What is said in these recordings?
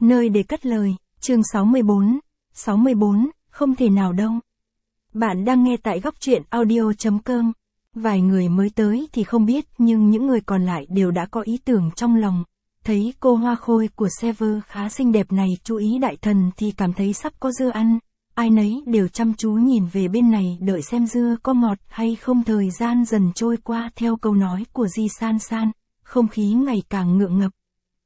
Nơi để cất lời, chương 64, không thể nào đâu. Bạn đang nghe tại góc truyện audio.com. Vài người mới tới thì không biết nhưng những người còn lại đều đã có ý tưởng trong lòng. Thấy cô hoa khôi của server khá xinh đẹp này chú ý đại thần thì cảm thấy sắp có dưa ăn. Ai nấy đều chăm chú nhìn về bên này đợi xem dưa có ngọt hay không. Thời gian dần trôi qua theo câu nói của Di San San, không khí ngày càng ngượng ngập.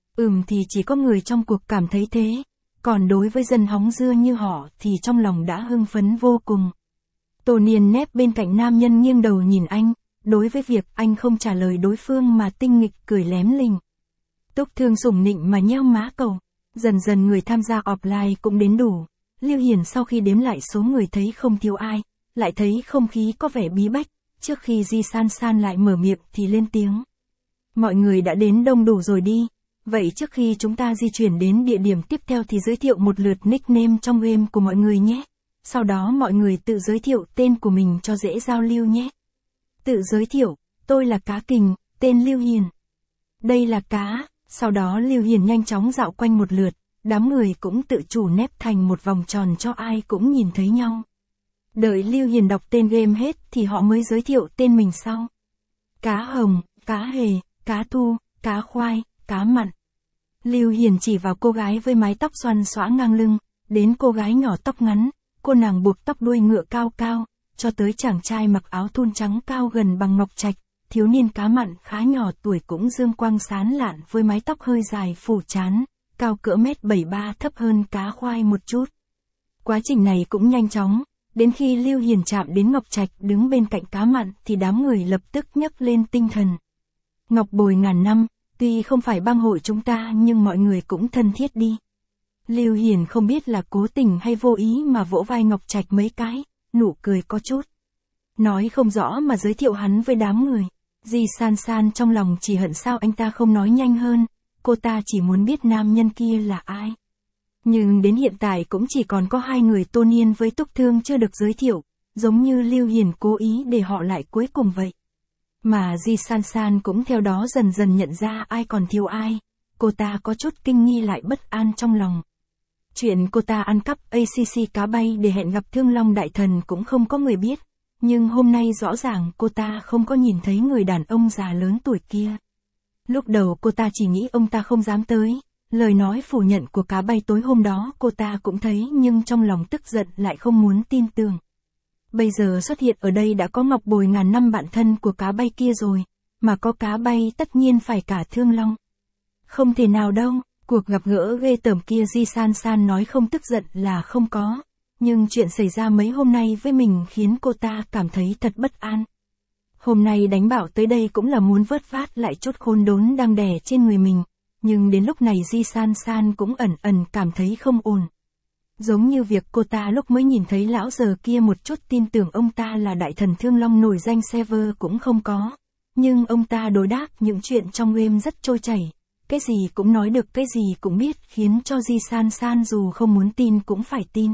Thì chỉ có người trong cuộc cảm thấy thế, còn đối với dân hóng dưa như họ thì trong lòng đã hưng phấn vô cùng. Tô Niên nép bên cạnh nam nhân nghiêng đầu nhìn anh, đối với việc anh không trả lời đối phương mà tinh nghịch cười lém lình. Túc Thương sủng nịnh mà nheo má cầu, dần dần người tham gia offline cũng đến đủ. Lưu Hiền sau khi đếm lại số người thấy không thiếu ai, lại thấy không khí có vẻ bí bách, trước khi Di San San lại mở miệng thì lên tiếng. Mọi người đã đến đông đủ rồi đi. Vậy trước khi chúng ta di chuyển đến địa điểm tiếp theo thì giới thiệu một lượt nickname trong game của mọi người nhé. Sau đó mọi người tự giới thiệu tên của mình cho dễ giao lưu nhé. Tự giới thiệu, tôi là Cá Kình, tên Lưu Hiền. Đây là Cá, sau đó Lưu Hiền nhanh chóng dạo quanh một lượt, đám người cũng tự chủ nép thành một vòng tròn cho ai cũng nhìn thấy nhau. Đợi Lưu Hiền đọc tên game hết thì họ mới giới thiệu tên mình sau. Cá Hồng, Cá Hề, Cá Thu, Cá Khoai, Cá Mặn. Lưu Hiền chỉ vào cô gái với mái tóc xoăn xõa ngang lưng, đến cô gái nhỏ tóc ngắn, cô nàng buộc tóc đuôi ngựa cao cao, cho tới chàng trai mặc áo thun trắng cao gần bằng ngọc trạch, thiếu niên Cá Mặn khá nhỏ tuổi cũng dương quang sáng lạn với mái tóc hơi dài phủ trán, cao cỡ 1m73 thấp hơn Cá Khoai một chút. Quá trình này cũng nhanh chóng, đến khi Lưu Hiền chạm đến Ngọc Trạch đứng bên cạnh Cá Mặn thì đám người lập tức nhấc lên tinh thần. Ngọc Bồi ngàn năm, tuy không phải bang hội chúng ta nhưng mọi người cũng thân thiết đi. Lưu Hiền không biết là cố tình hay vô ý mà vỗ vai Ngọc Trạch mấy cái, nụ cười có chút. Nói không rõ mà giới thiệu hắn với đám người. Di San San trong lòng chỉ hận sao anh ta không nói nhanh hơn, cô ta chỉ muốn biết nam nhân kia là ai. Nhưng đến hiện tại cũng chỉ còn có hai người Tô Niên với Túc Thương chưa được giới thiệu, giống như Lưu Hiền cố ý để họ lại cuối cùng vậy. Mà Di San San cũng theo đó dần dần nhận ra ai còn thiếu ai, cô ta có chút kinh nghi lại bất an trong lòng. Chuyện cô ta ăn cắp ACC cá bay để hẹn gặp Thương Long Đại Thần cũng không có người biết, nhưng hôm nay rõ ràng cô ta không có nhìn thấy người đàn ông già lớn tuổi kia. Lúc đầu cô ta chỉ nghĩ ông ta không dám tới, lời nói phủ nhận của cá bay tối hôm đó cô ta cũng thấy nhưng trong lòng tức giận lại không muốn tin tưởng. Bây giờ xuất hiện ở đây đã có Ngọc Bồi ngàn năm bạn thân của cá bay kia rồi, mà có cá bay tất nhiên phải cả Thương Long. Không thể nào đâu, cuộc gặp gỡ ghê tởm kia Di San San nói không tức giận là không có, nhưng chuyện xảy ra mấy hôm nay với mình khiến cô ta cảm thấy thật bất an. Hôm nay đánh bảo tới đây cũng là muốn vớt vát lại chút khốn đốn đang đè trên người mình, nhưng đến lúc này Di San San cũng ẩn ẩn cảm thấy không ổn. Giống như việc cô ta lúc mới nhìn thấy lão giờ kia một chút tin tưởng ông ta là đại thần Thương Long nổi danh server cũng không có. Nhưng ông ta đối đáp những chuyện trong game rất trôi chảy. Cái gì cũng nói được cái gì cũng biết khiến cho Di San San dù không muốn tin cũng phải tin.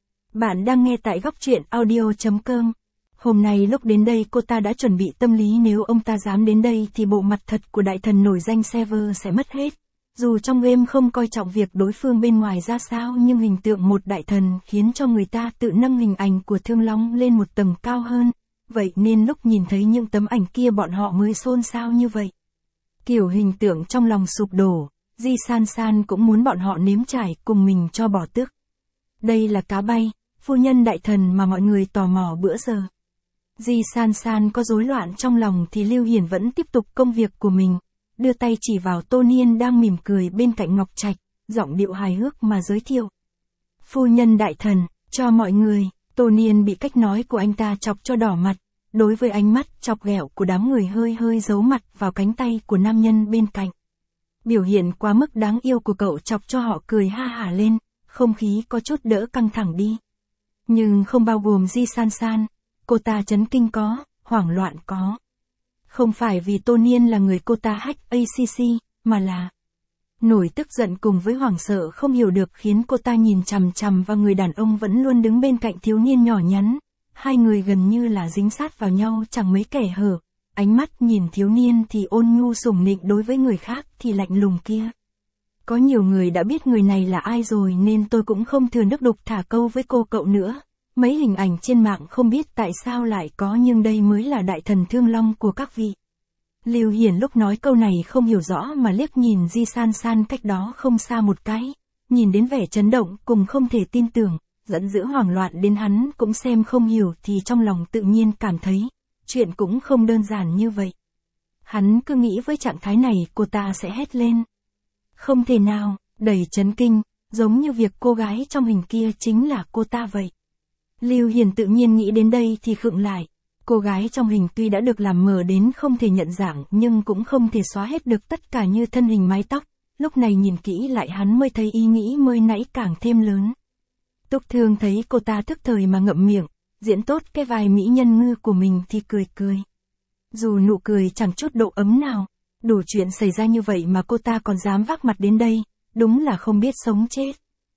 Bạn đang nghe tại góc truyện audio.com. Hôm nay lúc đến đây cô ta đã chuẩn bị tâm lý nếu ông ta dám đến đây thì bộ mặt thật của đại thần nổi danh server sẽ mất hết. Dù trong game không coi trọng việc đối phương bên ngoài ra sao nhưng hình tượng một đại thần khiến cho người ta tự nâng hình ảnh của Thương Long lên một tầng cao hơn. Vậy nên lúc nhìn thấy những tấm ảnh kia bọn họ mới xôn xao như vậy. Kiểu hình tượng trong lòng sụp đổ, Di San San cũng muốn bọn họ nếm trải cùng mình cho bỏ tức. Đây là Cá bay, phu nhân đại thần mà mọi người tò mò bữa giờ. Di San San có rối loạn trong lòng thì Lưu Hiền vẫn tiếp tục công việc của mình. Đưa tay chỉ vào Tô Niên đang mỉm cười bên cạnh Ngọc Trạch, giọng điệu hài hước mà giới thiệu. Phu nhân đại thần, cho mọi người, Tô Niên bị cách nói của anh ta chọc cho đỏ mặt, đối với ánh mắt chọc ghẹo của đám người hơi giấu mặt vào cánh tay của nam nhân bên cạnh. Biểu hiện quá mức đáng yêu của cậu chọc cho họ cười ha hả lên, không khí có chút đỡ căng thẳng đi. Nhưng không bao gồm Di San San, cô ta chấn kinh có, hoảng loạn có. Không phải vì Tô Niên là người cô ta hack ACC, mà là nổi tức giận cùng với hoảng sợ không hiểu được khiến cô ta nhìn chằm chằm vào người đàn ông vẫn luôn đứng bên cạnh thiếu niên nhỏ nhắn. Hai người gần như là dính sát vào nhau chẳng mấy kẻ hở. Ánh mắt nhìn thiếu niên thì ôn nhu sủng nịnh đối với người khác thì lạnh lùng kia. Có nhiều người đã biết người này là ai rồi nên tôi cũng không thừa nước đục thả câu với cô cậu nữa. Mấy hình ảnh trên mạng không biết tại sao lại có nhưng đây mới là đại thần Thương Long của các vị. Lưu Hiển lúc nói câu này không hiểu rõ mà liếc nhìn Di San San cách đó không xa một cái. Nhìn đến vẻ chấn động cùng không thể tin tưởng, giận dữ hoảng loạn đến hắn cũng xem không hiểu thì trong lòng tự nhiên cảm thấy, chuyện cũng không đơn giản như vậy. Hắn cứ nghĩ với trạng thái này cô ta sẽ hét lên. Không thể nào, đầy chấn kinh, giống như việc cô gái trong hình kia chính là cô ta vậy. Lưu Hiền tự nhiên nghĩ đến đây thì khựng lại. Cô gái trong hình tuy đã được làm mờ đến không thể nhận dạng nhưng cũng không thể xóa hết được tất cả như thân hình mái tóc. Lúc này nhìn kỹ lại hắn mới thấy ý nghĩ mới nãy càng thêm lớn. Túc Thương thấy cô ta thức thời mà ngậm miệng, diễn tốt cái vai mỹ nhân ngư của mình thì cười cười. Dù nụ cười chẳng chút độ ấm nào, đủ chuyện xảy ra như vậy mà cô ta còn dám vác mặt đến đây, đúng là không biết sống chết.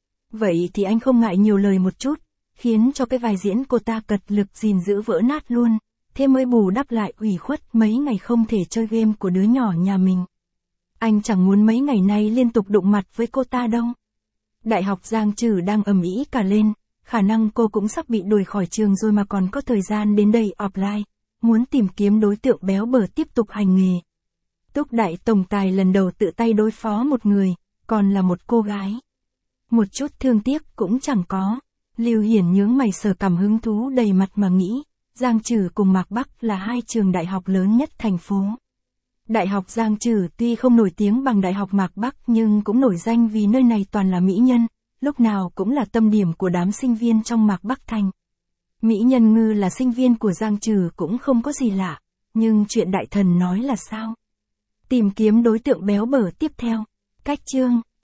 Vậy thì anh không ngại nhiều lời một chút, khiến cho cái vai diễn cô ta cật lực gìn giữ vỡ nát luôn, thế mới bù đắp lại ủy khuất mấy ngày không thể chơi game của đứa nhỏ nhà mình. Anh chẳng muốn mấy ngày nay liên tục đụng mặt với cô ta đâu. Đại học Giang Trử đang ầm ĩ cả lên, khả năng cô cũng sắp bị đuổi khỏi trường rồi mà còn có thời gian đến đây offline, muốn tìm kiếm đối tượng béo bở tiếp tục hành nghề. Túc Đại Tổng Tài lần đầu tự tay đối phó một người, còn là một cô gái. Một chút thương tiếc cũng chẳng có. Lưu Hiển nhướng mày sờ cằm hứng thú đầy mặt mà nghĩ, Giang Trử cùng Mạc Bắc là hai trường đại học lớn nhất thành phố. Đại học Giang Trử tuy không nổi tiếng bằng Đại học Mạc Bắc nhưng cũng nổi danh vì nơi này toàn là mỹ nhân, lúc nào cũng là tâm điểm của đám sinh viên trong Mạc Bắc Thành. Mỹ Nhân Ngư là sinh viên của Giang Trử cũng không có gì lạ, nhưng chuyện đại thần nói là sao? Tìm kiếm đối tượng béo bở tiếp theo. Cách chương